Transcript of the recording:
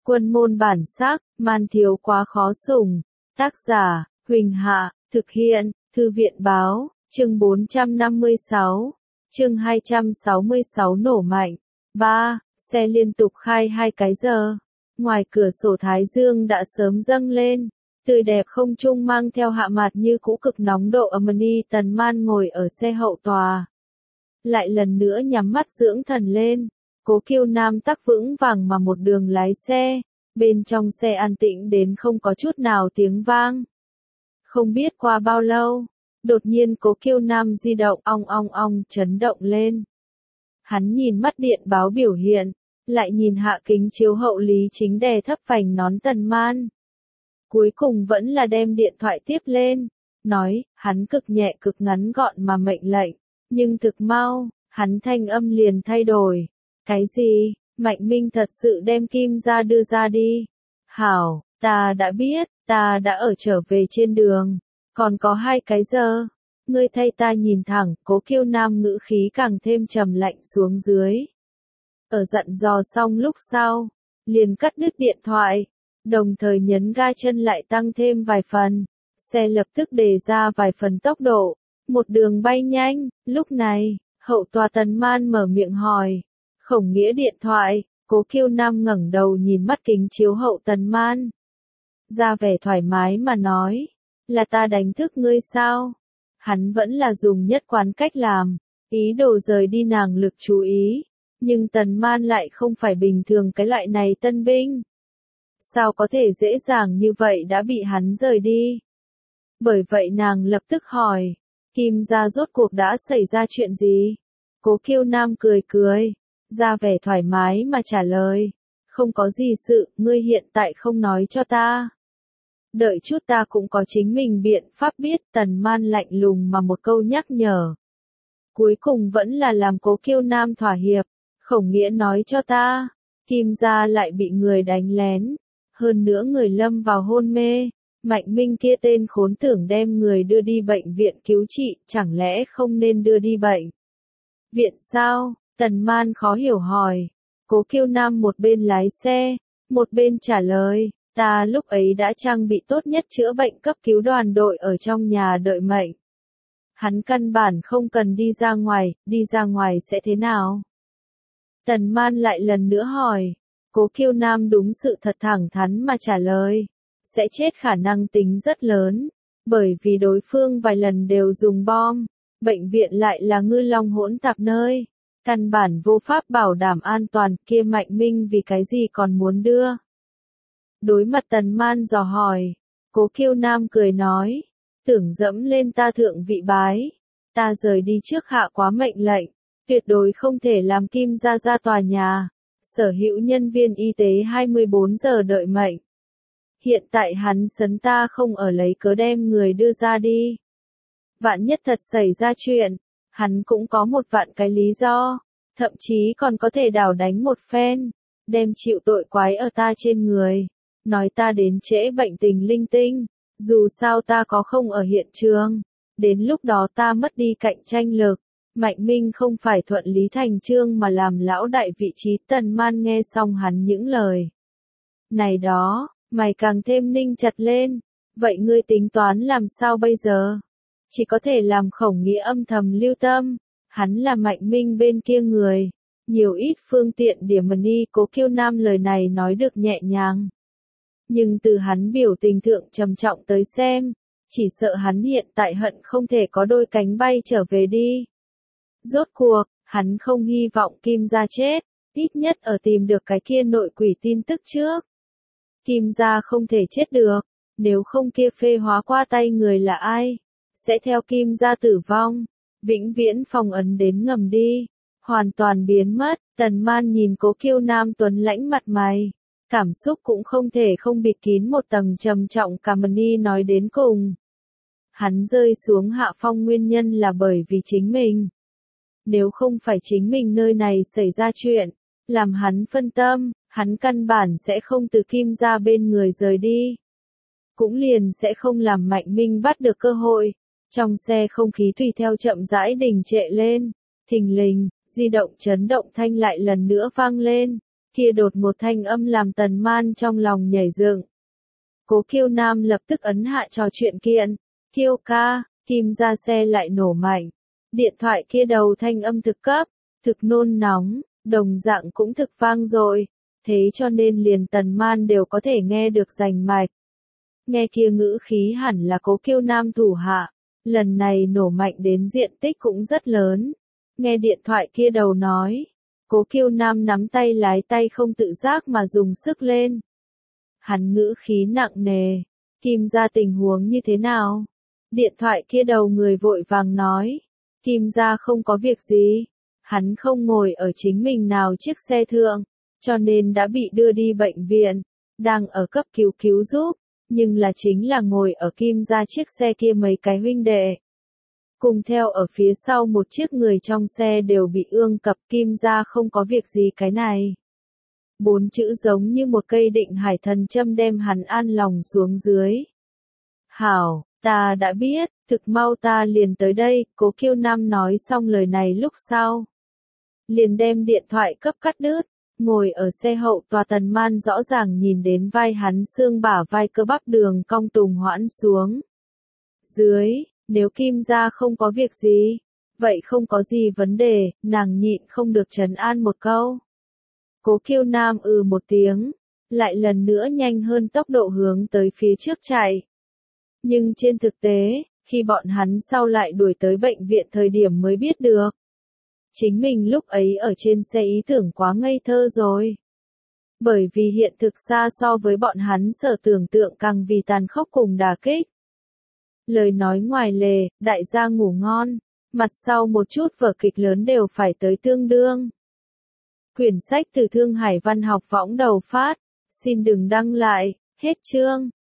Quân môn bản sắc, man thiếu quá khó sủng. Tác giả, Huỳnh Hạ, thực hiện, Thư viện báo, chương 456, chương 266 nổ mạnh. 3. Xe liên tục khai 2 cái giờ. Ngoài cửa sổ Thái Dương đã sớm dâng lên, tươi đẹp không trung mang theo hạ mạt như cũ cực nóng độ ấm. Tần Man ngồi ở xe hậu tòa, lại lần nữa nhắm mắt dưỡng thần lên. Cố Kiêu Nam tắc vững vàng mà một đường lái xe, bên trong xe an tĩnh đến không có chút nào tiếng vang. Không biết qua bao lâu, đột nhiên Cố Kiêu Nam di động ong ong ong chấn động lên. Hắn nhìn mắt điện báo biểu hiện, lại nhìn hạ kính chiếu hậu Lý Chính đè thấp vành nón Tần Man. Cuối cùng vẫn là đem điện thoại tiếp lên, nói, hắn cực nhẹ cực ngắn gọn mà mệnh lệnh, nhưng thực mau, hắn thanh âm liền thay đổi. Cái gì? Mạnh Minh thật sự đem Kim gia đưa ra đi. Hảo, ta đã biết, ta đã ở trở về trên đường, còn có 2 cái giờ. Ngươi thay ta nhìn thẳng, Cố Kiêu Nam ngữ khí càng thêm trầm lạnh xuống dưới. Ở dặn dò xong lúc sau, liền cắt đứt điện thoại, đồng thời nhấn ga chân lại tăng thêm vài phần. Xe lập tức đề ra vài phần tốc độ, một đường bay nhanh. Lúc này, hậu tòa Tần Man mở miệng hỏi. Khổng Nghĩa điện thoại. Cố Kiêu Nam ngẩng đầu nhìn mắt kính chiếu hậu Tần Man, ra vẻ thoải mái mà nói, là ta đánh thức ngươi sao? Hắn vẫn là dùng nhất quán cách làm, ý đồ rời đi nàng lực chú ý, nhưng Tần Man lại không phải bình thường cái loại này tân binh. Sao có thể dễ dàng như vậy đã bị hắn rời đi? Bởi vậy nàng lập tức hỏi, Kim gia rốt cuộc đã xảy ra chuyện gì? Cố Kiêu Nam cười cười, ra vẻ thoải mái mà trả lời, không có gì sự, ngươi hiện tại không nói cho ta. Đợi chút ta cũng có chính mình biện pháp biết. Tần Man lạnh lùng mà một câu nhắc nhở. Cuối cùng vẫn là làm Cố Kiêu Nam thỏa hiệp. Khổng Nghĩa nói cho ta, Kim gia lại bị người đánh lén, hơn nữa người lâm vào hôn mê. Mạnh Minh kia tên khốn tưởng đem người đưa đi bệnh viện cứu trị, chẳng lẽ không nên đưa đi bệnh viện sao? Tần Man khó hiểu hỏi. Cố Kiêu Nam một bên lái xe, một bên trả lời, ta lúc ấy đã trang bị tốt nhất chữa bệnh cấp cứu đoàn đội ở trong nhà đợi mệnh. Hắn căn bản không cần đi ra ngoài sẽ thế nào? Tần Man lại lần nữa hỏi. Cố Kiêu Nam đúng sự thật thẳng thắn mà trả lời, sẽ chết khả năng tính rất lớn, bởi vì đối phương vài lần đều dùng bom, bệnh viện lại là ngư long hỗn tạp nơi. Căn bản vô pháp bảo đảm an toàn. Kia Mạnh Minh vì cái gì còn muốn đưa? Đối mặt Tần Man dò hỏi, Cố Kiêu Nam cười nói, tưởng dẫm lên ta thượng vị bái, ta rời đi trước hạ quá mệnh lệnh, tuyệt đối không thể làm Kim gia ra tòa nhà, sở hữu nhân viên y tế 24 giờ đợi mệnh. Hiện tại hắn sấn ta không ở lấy cớ đem người đưa ra đi. Vạn nhất thật xảy ra chuyện, hắn cũng có 1 vạn cái lý do, thậm chí còn có thể đảo đánh một phen, đem chịu tội quái ở ta trên người, nói ta đến trễ bệnh tình linh tinh, dù sao ta có không ở hiện trường, đến lúc đó ta mất đi cạnh tranh lực. Mạnh Minh không phải thuận lý thành chương mà làm lão đại vị trí. Tần Man nghe xong hắn những lời này đó, mày càng thêm ninh chặt lên. Vậy ngươi tính toán làm sao bây giờ? Chỉ có thể làm Khổng Nghĩa âm thầm lưu tâm, hắn là Mạnh Minh bên kia người, nhiều ít phương tiện điểm. Cố Kiêu Nam lời này nói được nhẹ nhàng, nhưng từ hắn biểu tình thượng trầm trọng tới xem, chỉ sợ hắn hiện tại hận không thể có đôi cánh bay trở về đi. Rốt cuộc, hắn không hy vọng Kim gia chết, ít nhất ở tìm được cái kia nội quỷ tin tức trước. Kim gia không thể chết được, nếu không kia phê hóa qua tay người là ai? Sẽ theo Kim gia tử vong, vĩnh viễn phong ấn đến ngầm đi, hoàn toàn biến mất. Tần Man nhìn Cố Kiêu Nam tuấn lãnh mặt mày, cảm xúc cũng không thể không bịt kín một tầng trầm trọng. Cảm nói đến cùng, hắn rơi xuống hạ phong nguyên nhân là bởi vì chính mình. Nếu không phải chính mình nơi này xảy ra chuyện, làm hắn phân tâm, hắn căn bản sẽ không từ Kim gia bên người rời đi. Cũng liền sẽ không làm Mạnh Minh bắt được cơ hội. Trong xe không khí tùy theo chậm rãi đình trệ lên, thình lình, di động chấn động thanh lại lần nữa vang lên. Kia đột một thanh âm làm Tần Man trong lòng nhảy dựng. Cố Kiêu Nam lập tức ấn hạ trò chuyện kiện. Kiêu ca, kim ra xe lại nổ mạnh. Điện thoại kia đầu thanh âm thực cấp, thực nôn nóng, đồng dạng cũng thực vang dội. Thế cho nên liền Tần Man đều có thể nghe được rành mạch. Nghe kia ngữ khí hẳn là Cố Kiêu Nam thủ hạ. Lần này nổ mạnh đến diện tích cũng rất lớn. Nghe điện thoại kia đầu nói. Cố Kiêu Nam nắm tay lái tay không tự giác mà dùng sức lên. Hắn ngữ khí nặng nề. Kim gia tình huống như thế nào? Điện thoại kia đầu người vội vàng nói. Kim gia không có việc gì. Hắn không ngồi ở chính mình nào chiếc xe thượng. Cho nên đã bị đưa đi bệnh viện. Đang ở cấp cứu giúp. Nhưng là chính là ngồi ở Kim gia chiếc xe kia mấy cái huynh đệ. Cùng theo ở phía sau một chiếc người trong xe đều bị ương cập. Kim gia không có việc gì cái này. 4 chữ giống như một cây định hải thần châm đem hắn an lòng xuống dưới. Hảo, ta đã biết, thực mau ta liền tới đây. Cố Kiêu Nam nói xong lời này lúc sau. Liền đem điện thoại cấp cắt đứt. Ngồi ở xe hậu tòa Tần Man rõ ràng nhìn đến vai hắn xương bả vai cơ bắp đường cong tùng hoãn xuống. Dưới, nếu Kim gia không có việc gì, vậy không có gì vấn đề, nàng nhịn không được trấn an một câu. Cố Kiêu Nam một tiếng, lại lần nữa nhanh hơn tốc độ hướng tới phía trước chạy. Nhưng trên thực tế, khi bọn hắn sau lại đuổi tới bệnh viện thời điểm mới biết được. Chính mình lúc ấy ở trên xe ý tưởng quá ngây thơ rồi. Bởi vì hiện thực xa so với bọn hắn sở tưởng tượng càng vì tàn khốc cùng đả kích. Lời nói ngoài lề, đại gia ngủ ngon, mặt sau một chút vở kịch lớn đều phải tới tương đương. Quyển sách từ Thương Hải Văn học võng đầu phát, xin đừng đăng lại, hết chương.